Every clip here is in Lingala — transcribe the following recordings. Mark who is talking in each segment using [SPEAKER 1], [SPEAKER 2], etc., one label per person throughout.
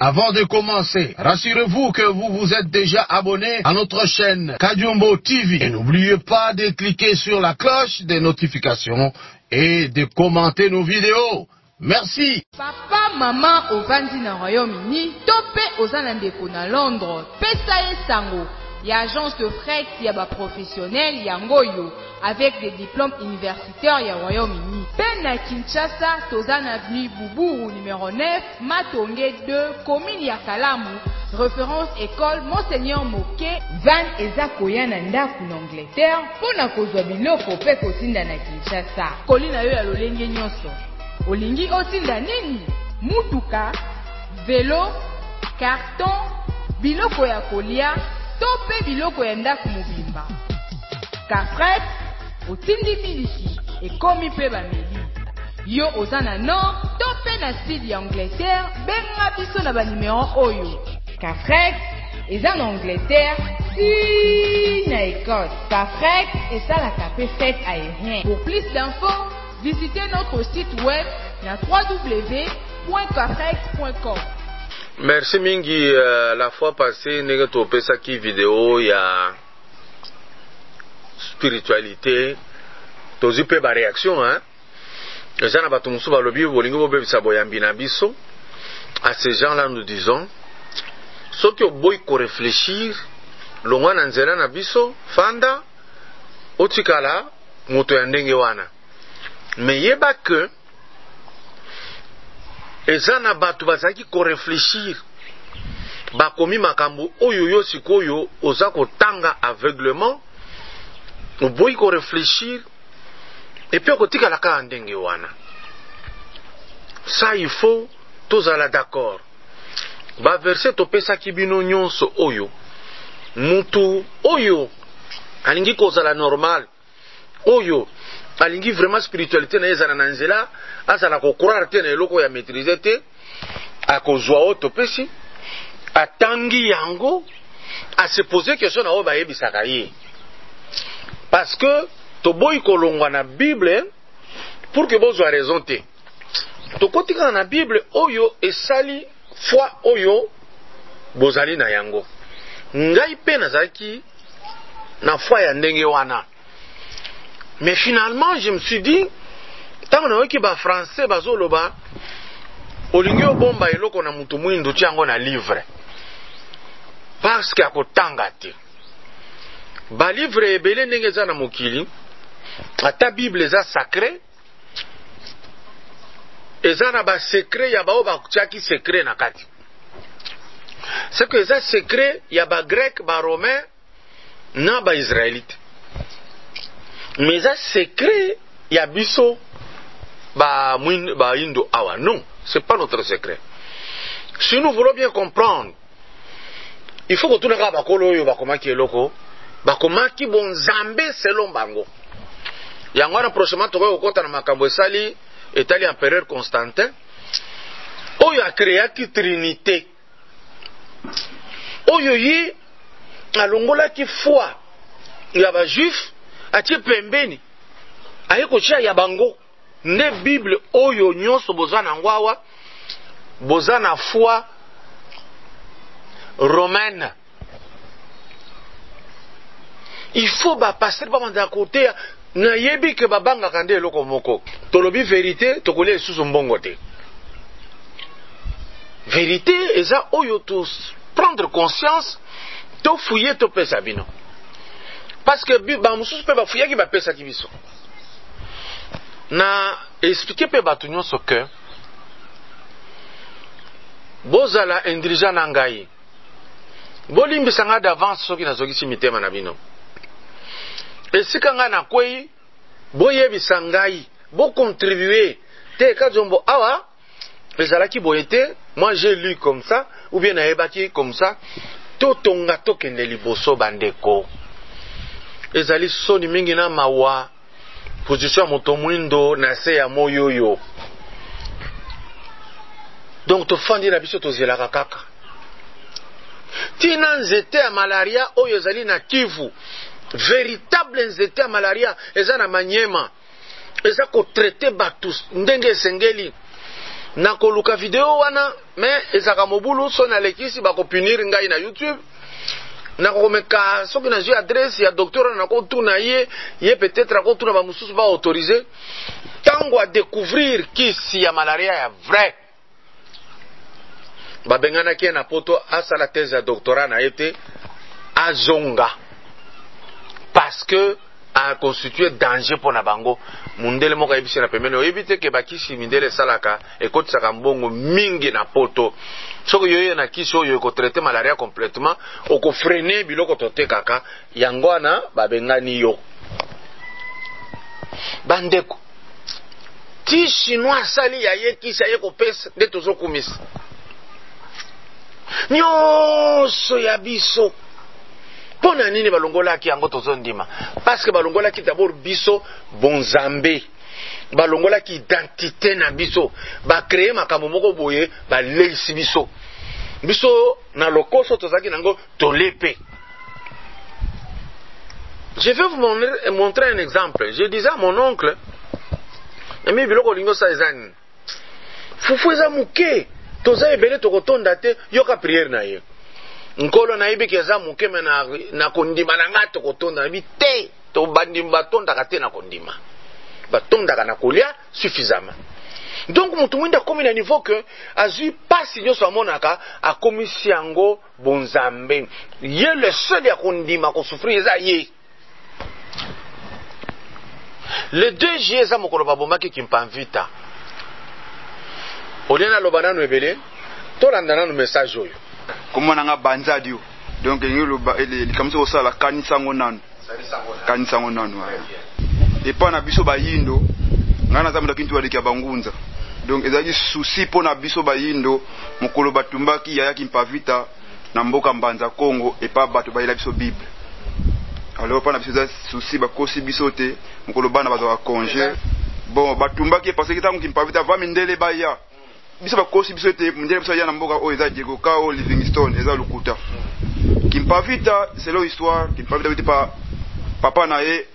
[SPEAKER 1] Avant de commencer, rassurez-vous que vous vous êtes déjà abonné à notre chaîne Kajumbo TV. Et n'oubliez pas de cliquer sur la cloche des notifications et de commenter nos vidéos. Merci.
[SPEAKER 2] Papa, maman, ovandi na Royaume-Uni, topé ozana ndeko na Londres, pesa sango. Il y a agence de fret, il y a des professionnels, yangoyo, avec des diplômes universitaires, il y a Royaume-Uni. Ben à Kinshasa, Tozan Avenue Boubou, numéro 9, Matonge 2, commune Yakalamu, référence école Monseigneur Moké, Van Eza Koyana Ndaku en Angleterre, Pona Kozwa Biloko pe kotinda na Kinshasa. Kolina yo ya lolenge nyonso. Olingi otinda nini? Mutuka, vélo, carton, biloko ya kolia, tope biloko ya ndaku mobimba. Kafret, otindi miliki, ekomi pe bameli. Yo ozana nord, tope na sud ya Angleterre, benga biso na ba numéro oyo. Kafret, eza na Angleterre, si na Écosse. Kafret, eza la capé fête aérien. Pour plus d'infos, visitez notre site web na www.kafret.com.
[SPEAKER 3] Merci mingi. La fois passée, nous avons fait une vidéo, il y a spiritualité. Tu as eu une réaction, hein? Les gens qui ont à ces gens-là, nous disons, ceux qui ont besoin réfléchir, l'on a un biso, fanda, otikala, moto yandenge wana. Mais il y a que ezana batu bazaki ko réfléchir bakomi makambo oyo yo sikoyo oza kotanga aveuglement oboyi ko réfléchir et puis kotika la ka ndenge wana. Ça il faut tozala d'accord. Ba verset to pesa kibino nyonso oyo mutu oyo alingi kozala normal oyo alingi vraiment spiritualité na ezana na nzela azala ko croire te na eloko ya maîtriser te akozwa oto pesi atangi yango a se poser question na oba yebisaka ye parce que to boyi kolongwa na Bible pour que bozwa raison te to kotika na Bible oyo esali foi oyo bozali na yango ngai pe nazaki na foi ya ndenge wana. Mais finalement, je me suis dit, tant que nous sommes français, bazoloba, olingi obomba eloko na mutu mwindu tiango na livre. Parce que akotanga te. Ba livre ebele ndenge za na mokili, ata Bible eza sacré, eza na ba secret ya bao ba tiaki secret na kati. C'est que eza secret ya ba grec, ba romain, na ba israélite. Mais ça secret ya biso ba indo awa. Non, c'est pas notre secret. Si nous voulons bien comprendre, il faut que tout le monde bakolo yo bakomaki eloko, bakomaki bonzambe selon bango. Yango na prochainement to ko kota na makambo esali etali empereur Constantin. Oyo a créé ki trinité. Oyo yi alongola ki foi ya ba juif atie pembeni ayeko chia ya bango ne Bible oyo nyonso bozana ngwawa bozana foi romaine. Il faut ba passer ba manda côté na yebi ke babanga kande eloko moko tolobi vérité tokole susu mbongo te. Vérité eza oyo tous prendre conscience to fouiller to pesa bino. Parce que ba mususu pe ba fuyaki ba pesa kibiso. Na expliquer pe batu nyonso que bozala indirigeant na ngai. Bolimbisa nga d'avance soki nazokisi mitema na bino. Esika nga na kwei boyebisa ngai, bo contribuer te kazombo awa ezalaki boyete, moi j'ai lu comme ça ou bien naebaki comme ça, to tonga tokende liboso bandeko. Ezali soni mingi na mawa position moto mwindo na se ya moyoyo. Donc to fandi na biso to zelaka kaka. Tina nzete ya malaria oyo ezali na Kivu. Véritable nzete ya malaria eza na Manyema. Eza ko traiter batus ndenge sengeli. na koluka video wana mais ezaka mobulu so na lekisi bakopinir ngai na YouTube na komeka soki na jeu adresse ya docteur na ko tuna ye peut-être ko tuna ba mususu ba autoriser tango a découvrir kisi ya malaria ya vrai ba bengana ki na poto asala thèse ya doctorat na été azonga parce que a constitué danger pour na bango mundele moko yebisi na pembeni oyebite ke bakisi mindele salaka ekotisaka mbongo mingi na poto soko yoye na kisi oyo ko traiter malaria complètement oko freiner biloko totekaka yango wana babengani yo bandeko ti chinois sali ya ye kisi ye ko pesa nde tozokumisa nyonso ya biso pona nini balongolaki yango tozondima parce que balongolaki d'abord biso bonzambe balongolaki identité na biso ba créer makambo moko boye ba leisi biso na lokoso tozaki nango tolepe. Je vais vous montrer un exemple. Je disais à mon oncle emi biloko lingo sa ezani fufu eza muke toza ebele tokotonda te yoka prière na ye nkolo na yebi keza muke me na kondima na ngato kotonda na bite to bandimba batonda te na kondima batonda na kolia suffisamment. Donc mutu mwinda komi na niveau que azui pasi nyoso amonaka akomisi yango bonzambe ye le seul ya kondima ko souffrir eza ye. Le 2 juillet eza mokolo babomaki Kimpanvita oliana lobana no ebele tolandana no message oyo
[SPEAKER 4] komona nga banzadio donc ngoloba ele likamso osala kanisango nanu epa na biso bayindo ngana zamuda kintu waleki bangunza donc ezali souci pona biso bayindo mokolo batumbaki yaya Kimpanvita na mboka Mbanza Congo epa bato bayela biso Bible. Alors pas na biso za souci bakosi biso te mokolo bana bazwa congé bon batumbaki parce que tango Kimpanvita va mindele baya biso bakosi biso te mindele biso ya na mboka o eza Diego Kao Livingstone eza Lukuta. Kimpanvita c'est leur histoire. Kimpanvita était pas papa na ye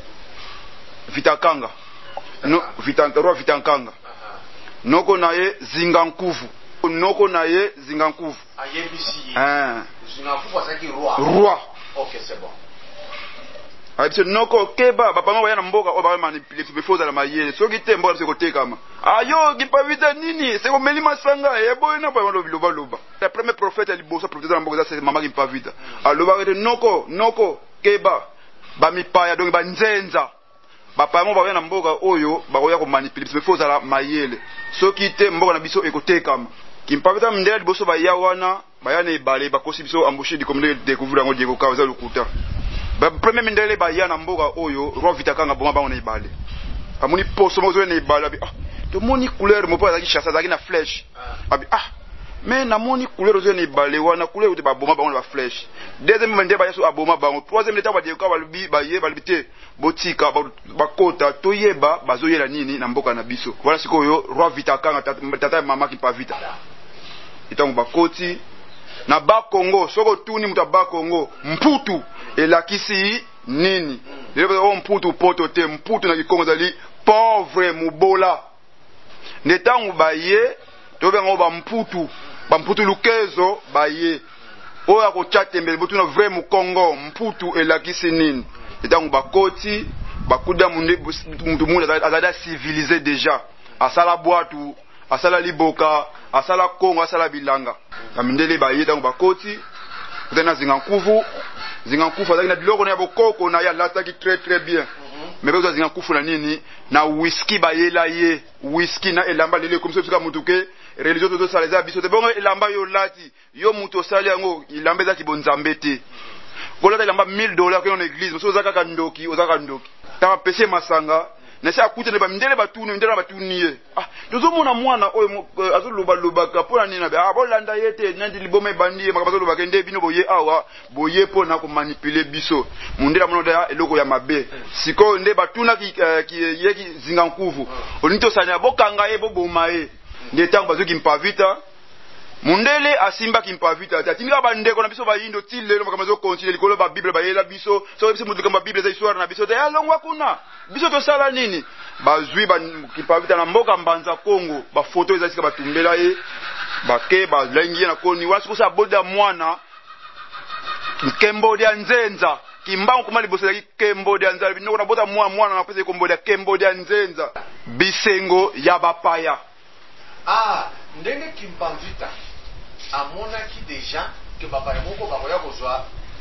[SPEAKER 4] Vitakanga no Vitankanga noko na ye Zingankuvu noko na ye Zingankuvu
[SPEAKER 3] ayebisi
[SPEAKER 4] Zingankuvu asaki roi.
[SPEAKER 3] OK c'est bon.
[SPEAKER 4] Abise noko keba papa mwa yana mboka o ba manipule bifoza la mayele soki te mboka seko tekama ayo Kimpanvita nini seko melima sanga ebo na ba loba la premier prophète liboso prophète na mboka c'est mama Kimpanvita aloba rete noko keba ba mipaya donc ba nzenza papa mwa ba yana mboka oyo ba koya ko manipule bifoza la mayele soki te mboka na biso ekotekama Kimpanvita mndela liboso ba yawana ba yana ebale ba kosi biso embauché di communauté découvrir ngo Diego Kao za Lukuta. Ba premier mindele ba yana mboka oyo roi Vitakanga boma ba on ibale amuni poso mozo na ibale abi to moni couleur mo pa za ki chassa za ki na flèche abi mais na moni couleur ozo na ibale wana couleur te ba boma ba on ba flèche deuxième mindele ba yaso aboma ba troisième l'état ba Diego Kao ba ye ba libité botika ba kota to yeba bazo yela nini na mboka na biso voilà sikoyo roi Vitakanga tata mama Kimpanvita itango ba koti na ba Congo soko tuni muta ba Congo mputu elakisi nini lelo mputu poto te mputu na Kikongo zali pauvre mubola netangu baye to bengo ba mputu lukezo baye oya ko chatembe botu na vrai mu Congo mputu elakisi nini netangu bakoti bakuda munde mutu munde azada civilisé déjà asala boatu asala liboka asala Congo asala bilanga kamindele baye tangu bakoti tena Zingankuvu azaki na biloko na bokoko na ya lataki très bien mais bezo Zingankuvu na nini na whisky bayela ye whisky na elamba lele comme ça mutuke religion to saleza biso te bongo elamba yo lati yo muto sali yango ilamba za kibonzambe te kolata elamba $1000 kwa église moso ozaka ndoki ta pese masanga na sa akuta ne ba mindele batuniye tozo mona mwana oyo azoloba kapona nina ba bolanda yete nandi liboma bandiye makabazo loba kende bino boye awa boye pona ko manipuler biso mundela mono da eloko ya mabe siko nde batuna ki yeki Zingankuvu onito sanya bokanga ye boboma ye nde tango bazo Kimpanvita mundele asimba Kimpanvita tatinga bandeko na biso bayindo tilelo makamazo continuer likolo ba Bible bayela biso so biso mutu kamba Bible za histoire na biso te alongwa kuna biso to sala nini bazwi kimpavita na mboka Mbanza Kongo ba photo eza sika batumbela ye bake balengi na koni wasi kusa boda mwana Kembo dia Nzenza kimbango kuma liboso ya Kembo dia Nzenza binoko na bota mwana na pesa Kembo dia Nzenza bisengo ya bapaya.
[SPEAKER 1] Ndenge kimpavita amona ki deja ke bapaya moko bakoya kozwa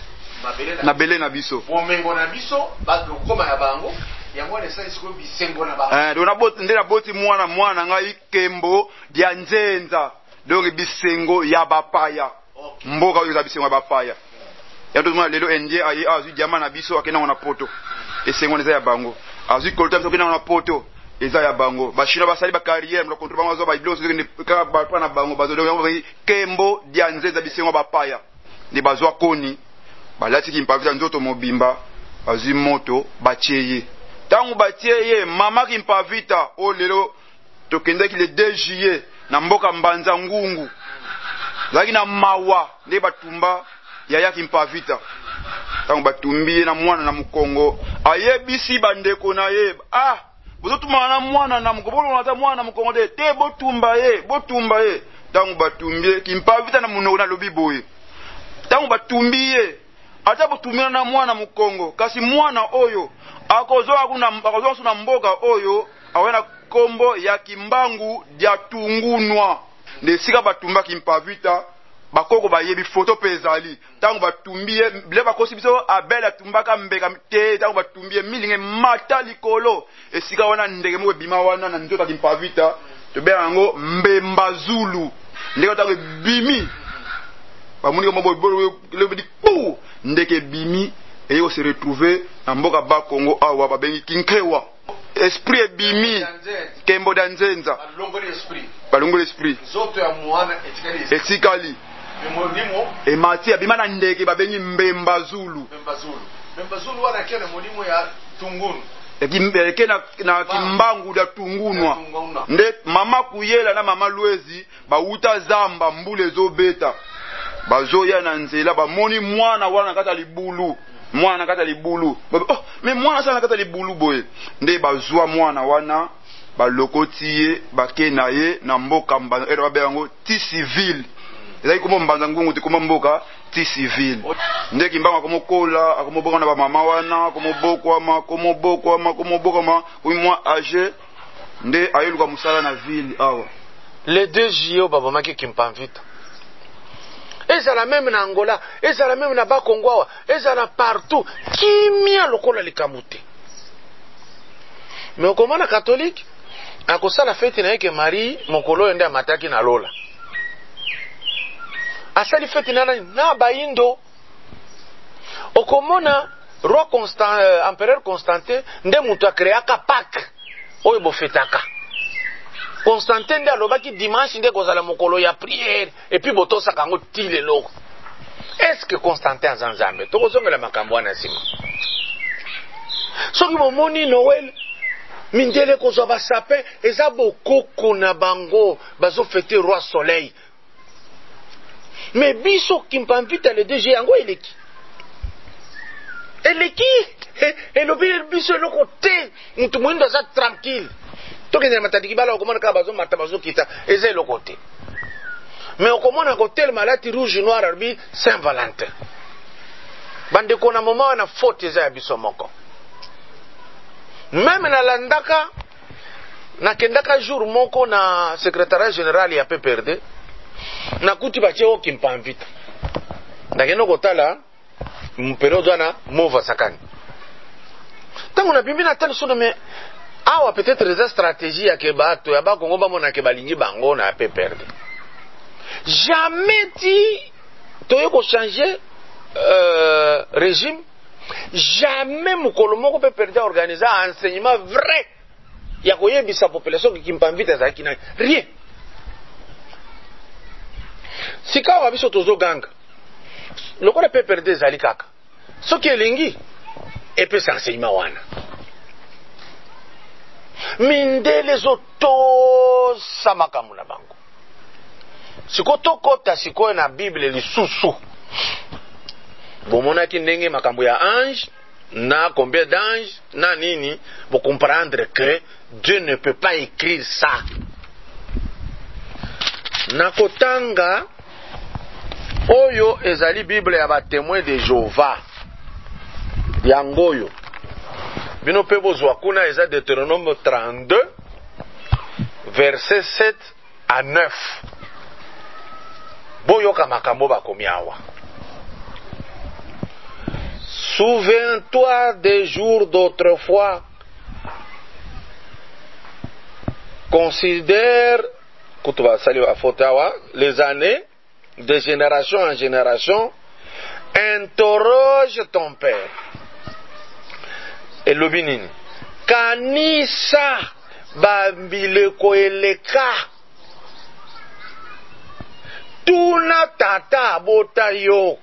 [SPEAKER 4] na bele na biso
[SPEAKER 1] bomengo na biso bakoma ya bango yango na sali siko bisengo na bango
[SPEAKER 4] do na boti ndena boti mwana ngai Kembo dia Nzenza donc bisengo ya bapaya. Mboka oyo za bisengo ya bapaya ya to mwana lelo ndie ayi azu diama na biso akena na poto esengo neza ya bango azu kolta biso akena na poto eza ya bango bashina basali ba carrière na contrôle bango zo ba iblo zo ka ba na bango bazo donc Kembo dia Nzenza bisengo bapaya ni bazwa koni balati kimpavita nzoto mobimba azu moto batieye tangu batieye mama kimpavita o lelo tokendaki le 2 juillet na mboka Mbanza Ngungu laki na mawa nde batumba yaya kimpavita tangu batumbi na mwana na Mukongo ayebisi bandeko na ye bozotuma na mwana na Mukongo na mwana na Mukongo de te botumba ye tangu batumbi kimpavita na munoko na lobi boye tangu batumbi ye ata botumina na mwana Mukongo kasi mwana oyo akozoa na mboka oyo awena kombo ya Kimbangu dia Tungunwa nde sika batumba kimpavita bakoko bayebi photo pezali tangu batumbiye ble bakosi biso abela tumbaka mbeka te tangu batumbiye milinge mata likolo esika wana ndege mwe bima wana na nzoto kimpavita to be yango Mbemba Zulu ndeko tangu bimi bamuni ko mbo le di pou ndeke bimi eyo se retrouver na mboka ba Kongo awa babengi kinkewa esprit bimi Kembo dia Nzenza balongo l'esprit
[SPEAKER 1] zoto ya mwana
[SPEAKER 4] etikali
[SPEAKER 1] molimo
[SPEAKER 4] emati abima na ndeke babengi Mbemba Zulu
[SPEAKER 1] wana kena molimo ya Tungunu
[SPEAKER 4] ekimbereke na Kimbangu dia Tungunwa nde mama Kuyela na mama Lwezi bauta zamba mbule zo beta bazoya na nzela bamoni mwana wana kata libulu mais mwana sana kata libulu boye nde bazwa mwana wana balokotiye bakena ye na mboka Mbanza ero babe yango ti civil ezali komo Mbanza Ngungu te komo mboka ti civil nde Kimbangu akomokola akomobonga na bamama wana akomobokwama mwa age nde ayeluka musala na ville awa
[SPEAKER 3] le 2 juillet babamaki Kimpavita ezala même na Angola ezala même na Bakongo awa ezala partout kimia lokola likamute mais okomana catholique akosala fete na yeke Marie mokolo ende amataki na lola asali fete na baindo okomona roi empereur Constantin nde mutu akreaka Pâques oyo bofetaka Constantin nde alobaki dimanche nde kozala mokolo ya prière et puis botosaka yango ti lelo. Est-ce que Constantin aza nzambe tokozongela makambo wana nsima soki bomoni Noël mindele kozwa basapin eza bokoko na bango bazofete roi soleil mais biso Kimpavita le 2 juillet yango eleki elobi biso eloko te mutu moyindo aza tranquille tokendela matandiki bala okomona kaka bazomata bazokita eza eloko te mais okomona kotelema alati rouge noir arbi Saint Valentin bandeko na moma wana faute eza ya biso moko même nalandaka nakendaka jour moko na secrétariat général ya PPRD nakuti batie o Kimpavita ndakenda kotala mperiode wana mova sakani ntango na bimbi natali sono me awa peut-être eza stratégie ya ke bato ya Bakongo bamona ke balingi bango na PPRD jamais ti toye ko changer régime jamais mokolo moko PPRD organiser enseignement vrai ya koyebisa population ki Kimpavita ezalaki na rien sika wa biso tozoganga lokola PPRD ezali kaka soki elingi epesa enseignement wana mindele zotosa makambo na bango siko tokota sikoyo na Bible lisusu bomonaki ndenge makambo ya ange na combien d'ange na nini bo comprendre que Dieu ne peut pas écrire ça. Nakotanga oyo ezali Bible ya ba témoin de Jéhovah. Yangoyo. Bino pe bozwa kuna eza Deutéronome 32 verset 7 à 9. Boyoka makambo bakomi awa. Souviens-toi des jours d'autrefois. Considère les années de génération en génération. Interroge ton père. Et l'obinine. Kanisa babileko eleka. Tuna tata bota yo.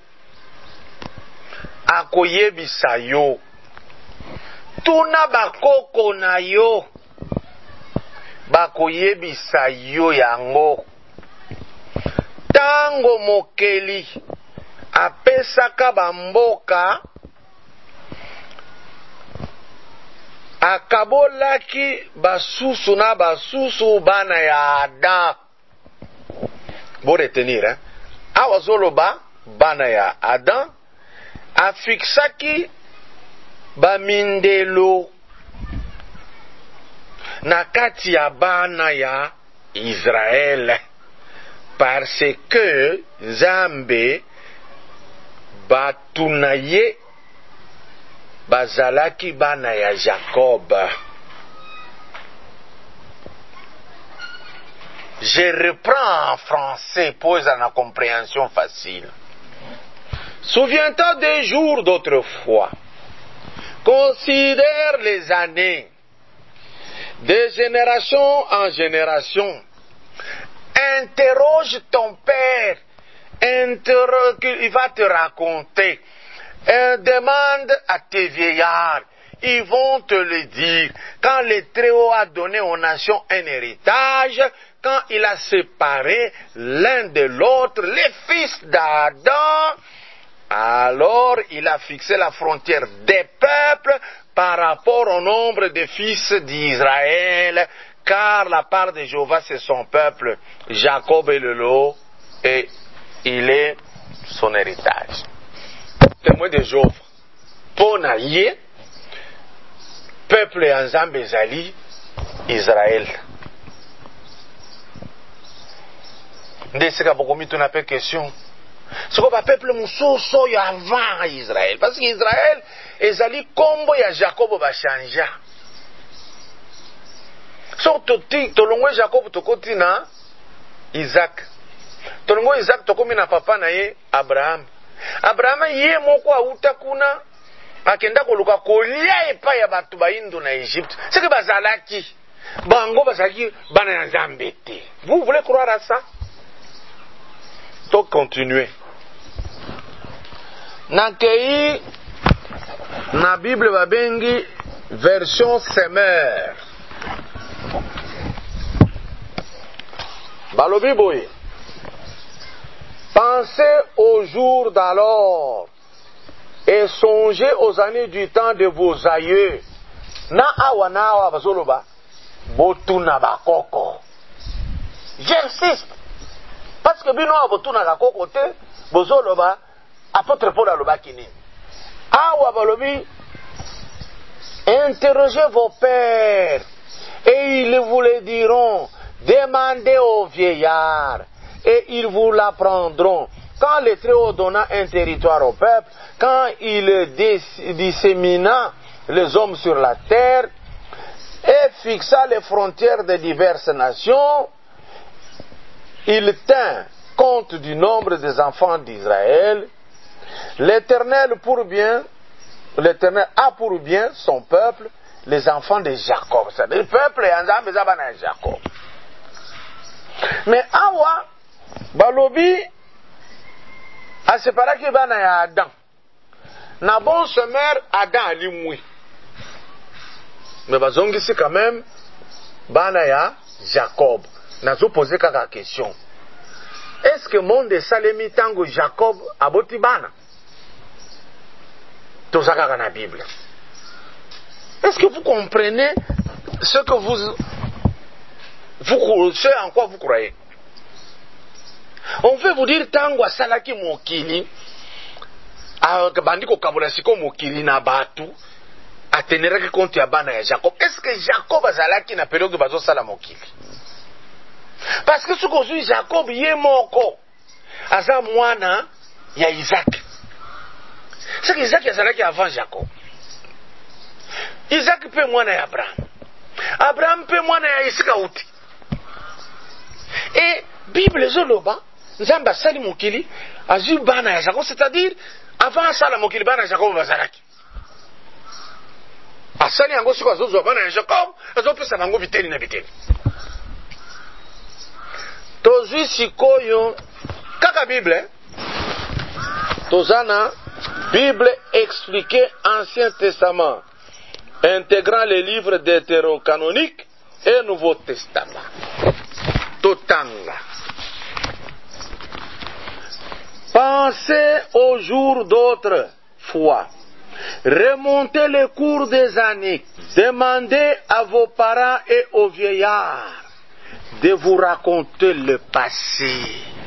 [SPEAKER 3] Akoyebisa yo. Tuna bakoko na yo. Bakoyebisa yo yango. Tango mokeli apesaka bamboka akabolaki basusu na basusu bana ya Adam. Bo retenir, hein? Awazoloba bana ya Adam afiksaki bamindelo na kati ya bana ya Israël, parce que Nzambe batunaye bazalaki bana ya Jacob. Je reprends en français pour la compréhension facile. Souviens-toi des jours d'autrefois. Considère les années. De génération en génération. Interroge ton père. Il va te raconter. Demande à tes vieillards. Ils vont te le dire. Quand le Très-Haut a donné aux nations un héritage, quand il a séparé l'un de l'autre, les fils d'Adam, alors il a fixé la frontière des peuples par rapport au nombre de fils d'Israël, car la part de Jéhovah c'est son peuple, Jacob est le lot et il est son héritage. Témoin de Jéhovah, Ponaye, peuple Nzambe ezali Israël. Ndeseka bokomi tuna pe question. C'est quoi le peuple musoso ya avant Israël? Parce qu'Israël ezali kombo ya Jacob ba chanja. So tolongo Jacob tokoti na Isaac. Tolongo Isaac tokomi na papa na ye Abraham. Abraham ye moko auta kuna akenda koluka kolia epa ya batu ba Indo na Egypte. C'est que bazalaki bango bazalaki bana ya Nzambe te. Vous voulez croire à ça? Donc continuer. Nakei na Bible babengi version Semeur. Balobi boye. Pensez aux jours d'alors et songez aux années du temps de vos aïeux. Na awa bazoloba botuna bakoko. J'insiste. Parce que bino botuna bakoko te bozoloba apôtre Paul aloba kini. Awa balobi interrogez vos pères et ils vous le diront. Demandez aux vieillards et ils vous l'apprendront. Quand le Très-Haut donna un territoire au peuple, quand il dissémina les hommes sur la terre et fixa les frontières de diverses nations, il tint compte du nombre des enfants d'Israël. L'Éternel a pour bien son peuple, les enfants de Jacob. C'est-à-dire le peuple et Nzambe zabana Jacob. Mais awa balobi a séparé ki bana ya Adam. Na bon semeur Adam alimwi. Mais bazongisi quand même bana ya Jacob. Nazo poser kaka question. Est-ce que monde salemi tango Jacob aboti bana? Tozaka na Bible. Est-ce que vous comprenez ce en quoi vous croyez. On veut vous dire tango asalaki mokili bandiko kabula siko mokili na batu ateneraki compte ya bana ya Jacob. Est-ce que Jacob azalaki na période bazo sala mokili? Parce que ce que Jacob ye moko aza mwana ya Isaac. C'est que Isaac azalaki avant Jacob. Isaac pe mwana ya Abraham. Abraham pe mwana ya Isaka uti. Et Bible zoloba Nzamba asali mokili azu bana ya Jacob, c'est-à-dire avant sala mokili bana ya Jacob bazalaki. Asali yango siko azozwa bana ya Jacob azopesa bango biteni na biteni. Tozwi sikoyo kaka Bible tozana Bible expliquée Ancien Testament intégrant les livres deutérocanoniques et Nouveau Testament. Totanga. Pensez au jour d'autres fois. Remontez le cours des années. Demandez à vos parents et aux vieillards de vous raconter le passé.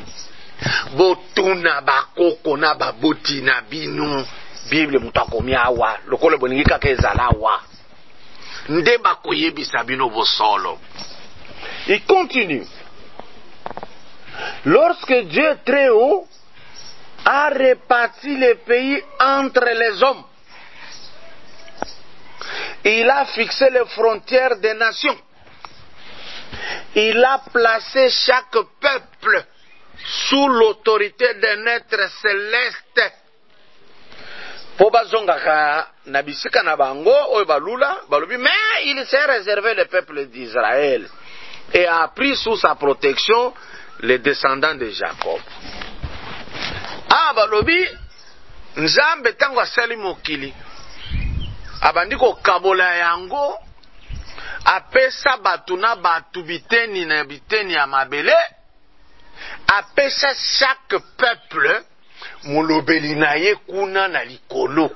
[SPEAKER 3] Botuna bakoko na baboti na binu. Bible mutakomi awa. Lokole boningi kaka ezala awa. Nde bakoyebisa bino bosolo. Il continue. Lorsque Dieu très haut a réparti les pays entre les hommes, il a fixé les frontières des nations. Il a placé chaque peuple sous l'autorité d'un être céleste. Mais il s'est réservé le peuple d'Israël et a pris sous sa protection les descendants de Jacob. Balobi Nzambe tango asali mokili abandiko kabola yango apesa batu na batu biteni na biteni ya mabele, apesa chaque peuple mulobeli na ye kuna na likolo.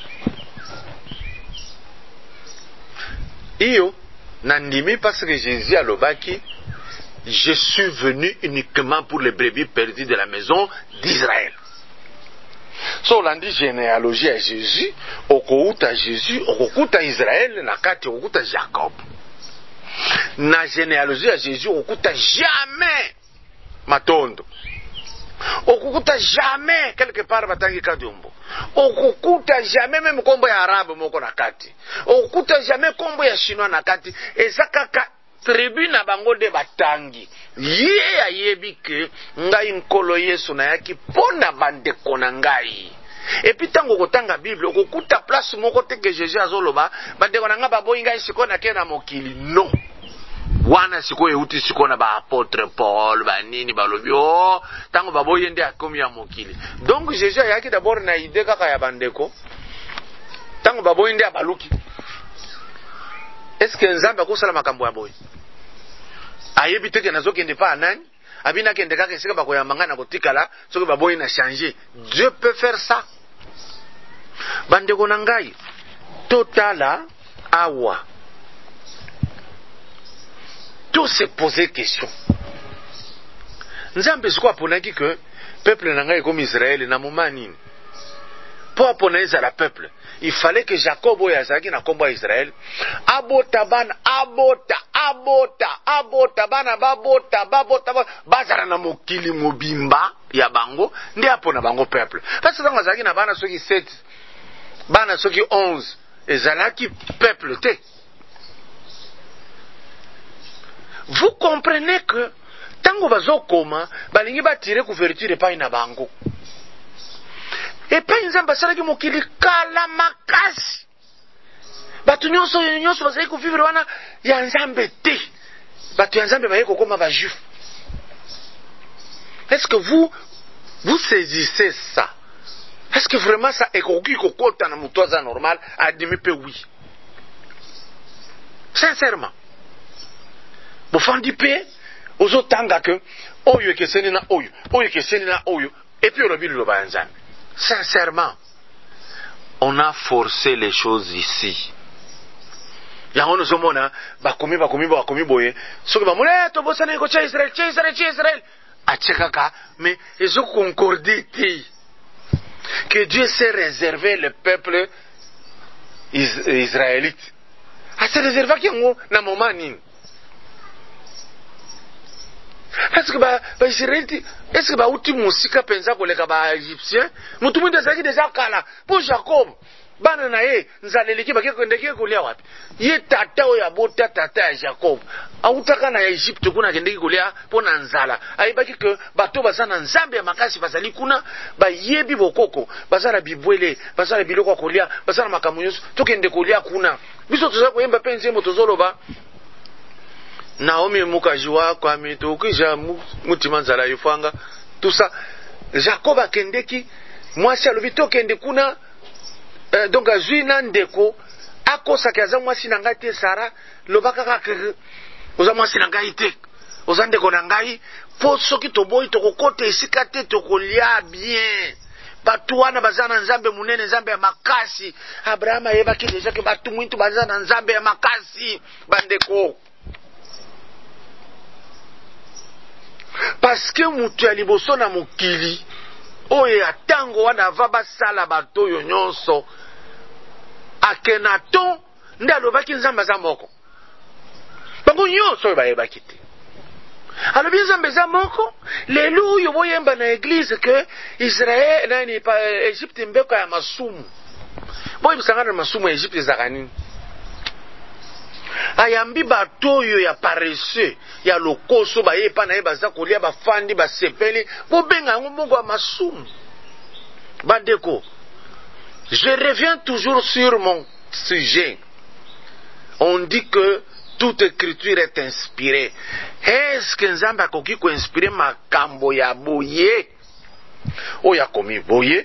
[SPEAKER 3] Iyo nandimi parce que Jésus alobaki je suis venu uniquement pour les brebis perdues de la maison d'Israël. So landi généalogie à Jésus, okouta Jésus, okuta Israël, nakati okuta Jacob. Na généalogie à Jésus, okuta jamais matondo. Okukuta jamais quelque part batangi kadumbo. Okukuta jamais même kombo ya arabe moko nakati. Okukuta jamais kombo ya chinois nakati. Ezakaka tribu na bango de batangi. Ye ayebi ke ngai nkolo Yesu na yaki pona bandeko na ngai. Et puis tango kotanga Bible okukuta place moko te que Jésus azoloba bandeko na nga baboyi ngai siko na ke na mokili. Non. Wana siko euti siko na ba apôtre Paul ba nini balobi oh tango baboyi nde akomi ya mokili. Donc Jésus yaki d'abord na idée kaka ya bandeko. Tango baboyi nde abaluki. Est-ce que Nzambe akosala makambo ya boyi? Ayebi te ke nazokende pa nani? Abina kende kaka esika bakoyambanga na kotikala soki baboyi na changer. Dieu peut faire ça. Bandeko na ngai totala awa. Tout se poser question. Nzambe siko aponaki que peuple na ngai comme Israël na momani. Pour aponaïza la peuple, il fallait que Jacob oyazaki na kombo Israël abota bana abota bana babota bazara na mokili mobimba ya bango ndi apona bango peuple. Parce que dans azaki na bana soki 7 bana soki 11 ezalaki peuple te. Vous comprenez que tango bazokoma balingi batire couverture pa ina bango. Et pas Nzambe asalaki mokili kala makasi. Batu nyonso bazali vivre wana ya Nzambe te. Batu ya Nzambe baye kokoma ba juif. Est-ce que vous saisissez ça? Est-ce que vraiment ça ekoki kokota na mutoza normal? Adimi pe oui. Sincèrement. Bofandi pe ozotanga que oyo ekeseni na oyo ekeseni na oyo et puis olobi lo ba Nzambe. Sincèrement, on a forcé les choses ici. yango nozomona bakomi boye soki bamona tobosana eko tia Israël atie kaka mais ezoconcorde te que Dieu s'est réservé le peuple israélite ase réservaki yango na moment nini? Est-ce que baisraélite est-ce que bauti mosika mpenza koleka baegyptien? Mutu mwindu ezalaki deja kala mpo Jacob bana na ye nzala eleki bakendeki kolia wapi? Ye tata oyo abota tata ya Jacob autaka na Egypte kuna akendeki kolia mpo na nzala. Ayebaki ke bato baza na nzambe ya makasi bazali kuna bayebi bokoko baza na bibwele baza na biloko ya kolia baza na makambo nyonso tokende kolia kuna. Biso tozala koyemba mpe nzembo tozoloba Naomi mukajiwa kwa mitokija mutima nzala yifanga tout ça. Jacob akendeki mwasi alobi tokende kuna donc azwi na ndeko akosaki aza mwasi na ngai te Sara lobaka kaka oza mwasi na ngai te oza ndeko na ngai po soki toboyi tokokota esika te tokolia bien. Batu wana baza na nzambe munene nzambe ya makasi. Abraham ayebaki deja ke batu mwintu baza na nzambe ya makasi bandeko. Parce que mutu ya liboso na mokili oyo ya tango wana ava basala bato oyo nyonso akenaton nde alobaki nzambe aza moko. Bango nyonso oyo bayebaki te. Alobi nzambe aza moko. Lelo oyo boyemba na eglise ke Israel nani pa Egypte mbeko ya masumu. Boyebisanga na masumu ya Egypte ezaka nini? Ayambi bato oyo ya paresseux ya lokoso bayepa na ye baza kolia bafandi basepeli bobenga yango mbongo ya masumu. Bandeko, je reviens toujours sur mon sujet. On dit que toute écriture est inspirée. Est-ce que nzambe akoki ko inspirer makambo ya boye? Oya komi boye,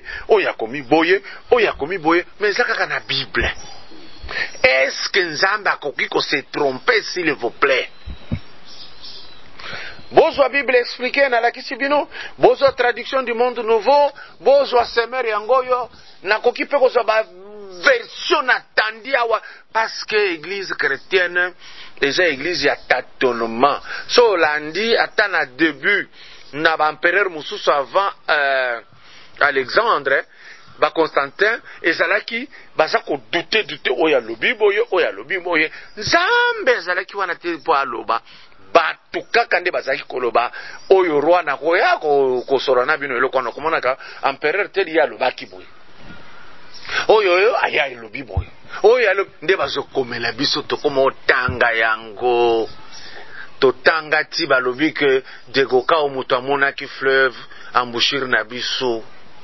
[SPEAKER 3] mais ça kaka na Bible. Est-ce que nzambe akoki ko se tromper s'il vous plaît? Bozwa Bible expliqué na lakisi bino, bozwa traduction du monde nouveau, bozwa semer yangoyo, na koki pe kozwa ba version attendue awa parce que église chrétienne déjà église ya tâtonnement. So landi ata na début na ba empereur mususu avant Alexandre ba Constantin ezalaki baza ko douter oya lobi boye nzambe ezalaki wana te po aloba batu kaka nde bazaki koloba oyo roi na koya kosora na bino eloko na komona ka empereur te ya lobaki boye oyo aya elobi boye oyo nde bazokomela biso tokoma otanga yango totanga ti balobi ke degoka omutu amonaki fleuve embouchure na biso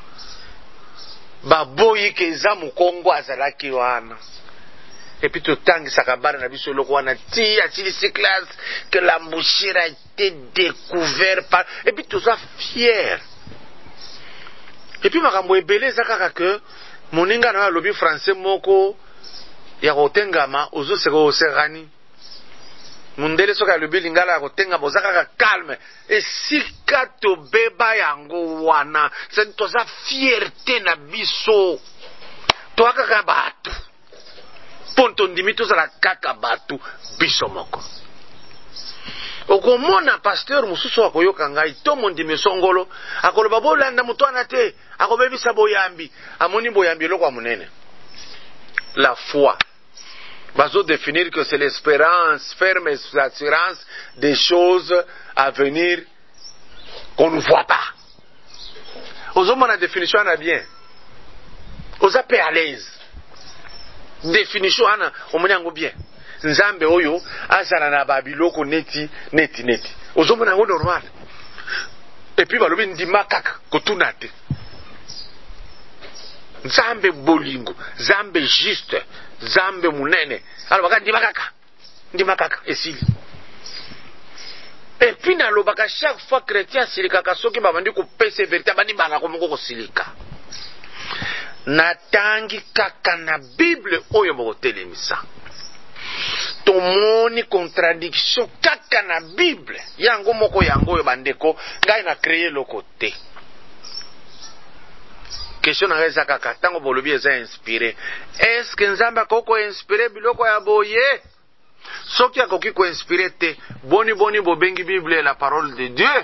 [SPEAKER 3] baboyi ke eza mokongo azalaki wana epi totangisaka bana na biso eloko wana ti asilisi classe que l'embouchure a été découvert par epi toza fier epi makambo ebele eza kaka ke moninga na alobi français moko ya kotengama ozoseka osekani mundele soki alobi lingala ya kotengama oza kaka calme esika tobeba yango wana toza fierté na biso toa kaka bato mpo tondimi tozala kaka bato biso moko. Okomona pasteur mususu akoyoka ngai to mondimi songolo akoloba bolanda mutu wana te akobebisa boyambi amoni boyambi eloko ya munene. La foi bazo définir que c'est l'espérance ferme et l'assurance des choses à venir qu'on ne voit pas. Ozomona définition ana bien oza pe à l'aise définition ana omoni yango bien nzambe oyo azala na babiloko neti ozomona yango normal et puis balobi ndima kaka kotuna te nzambe bolingo nzambe juste nzambe munene alobaka ndima kaka esili et puis nalobaka chaque fois chrétien silikaka soki babandi kopesa vérité bandi bangako moko kosilika natangi kaka na Bible oyo mokotelemisa tomoni contradiction kaka na Bible yango moko yango oyo bandeko ngai na créer loko te. Question na eza kaka tango bolobi eza inspiré, est-ce que nzamba koko inspiré biloko ya boye? soki akoki koinspire te boni bobengi Bible la parole de Dieu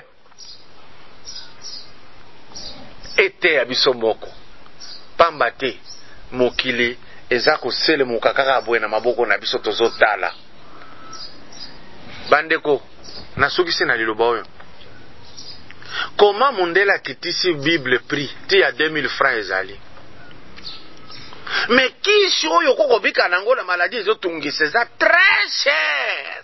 [SPEAKER 3] ete ya biso moko pamba te mokili eza koselemuka kaka boye na maboko na biso tozotala. Bandeko nasukisi na liloba oyo, comment mondele akitisi Bible prix ti ya 2000 francs ezali, mais kisi oyo kokobika nango na maladie ezotungisa eza très cher,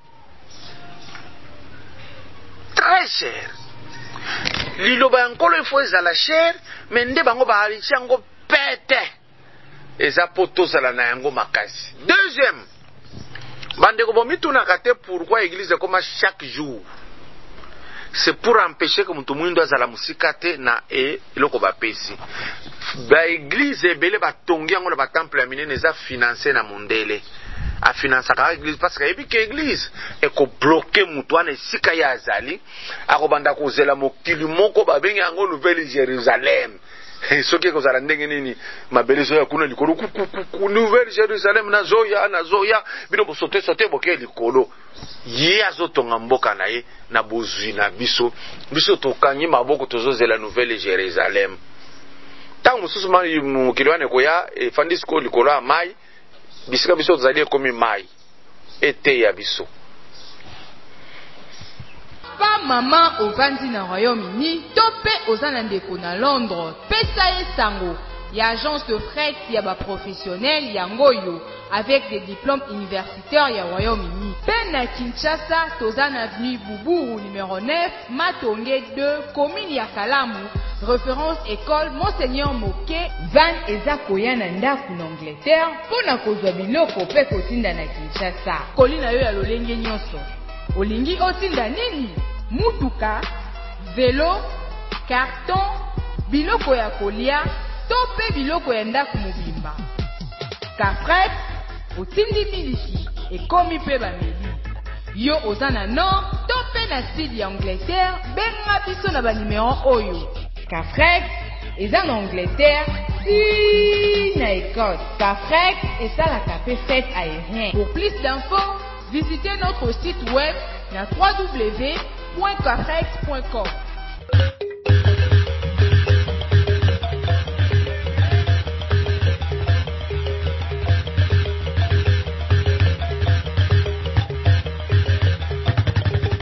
[SPEAKER 3] très cher. Liloba ya nkolo ifo ezala cher, mais nde bango bahalisi yango pete eza po tozala na yango makasi. Deuxième, bandeko bomitunaka te pourquoi église ekoma chaque jour, c'est pour empêcher que mutu mwindo azala musika te na eloko bapesi. Ba église ebele batongi yango na batemple ya minene eza financé na mondele afinansaka église parce que yebi ke église ekobloke mutu wana esika ya azali akobanda kozela mokili moko babengi yango Nouvelle Jérusalem. Soki ekozala ndenge nini mabele zoya kuna likolo Nouvelle Jérusalem nazoya bino bosote boke likolo ye azotonga mboka na ye na bozwi na biso tokangi maboko tozozela Nouvelle Jérusalem. Tango mosusu mokili wana ekoya efandisi ko likolo ya mai bisika biso tozali ekomi mai ete ya biso.
[SPEAKER 2] Pa mama ovandi na Royaume-Uni to pe oza na ndeko na Londres, pesa ye sango ya agence de fret ya ba professionnel yango yo avec des diplômes universitaires ya Royaume-Uni. Pe na Kinshasa toza na avenue Buburu numéro 9 Matonge 2 commune ya Kalamu, référence école Monseigneur Moke. Van eza koya na ndaku na Angleterre pona kozwa biloko pe kotinda na Kinshasa. Kolina yo ya lolenge nyonso. Olingi otinda nini? Mutuka, vélo, carton, biloko ya kolia, to pe biloko ya ndaku mobimba. Kafret, otindi miliki, ekomi pe bameli. Yo oza na nord, to pe na sud ya Angleterre, benga biso na ba numéro oyo. Kafret, eza na Angleterre, si na Écosse. Kafret, esalaka pe fête aérien. Pour plus d'infos, visitez notre site web à www.kafret.com.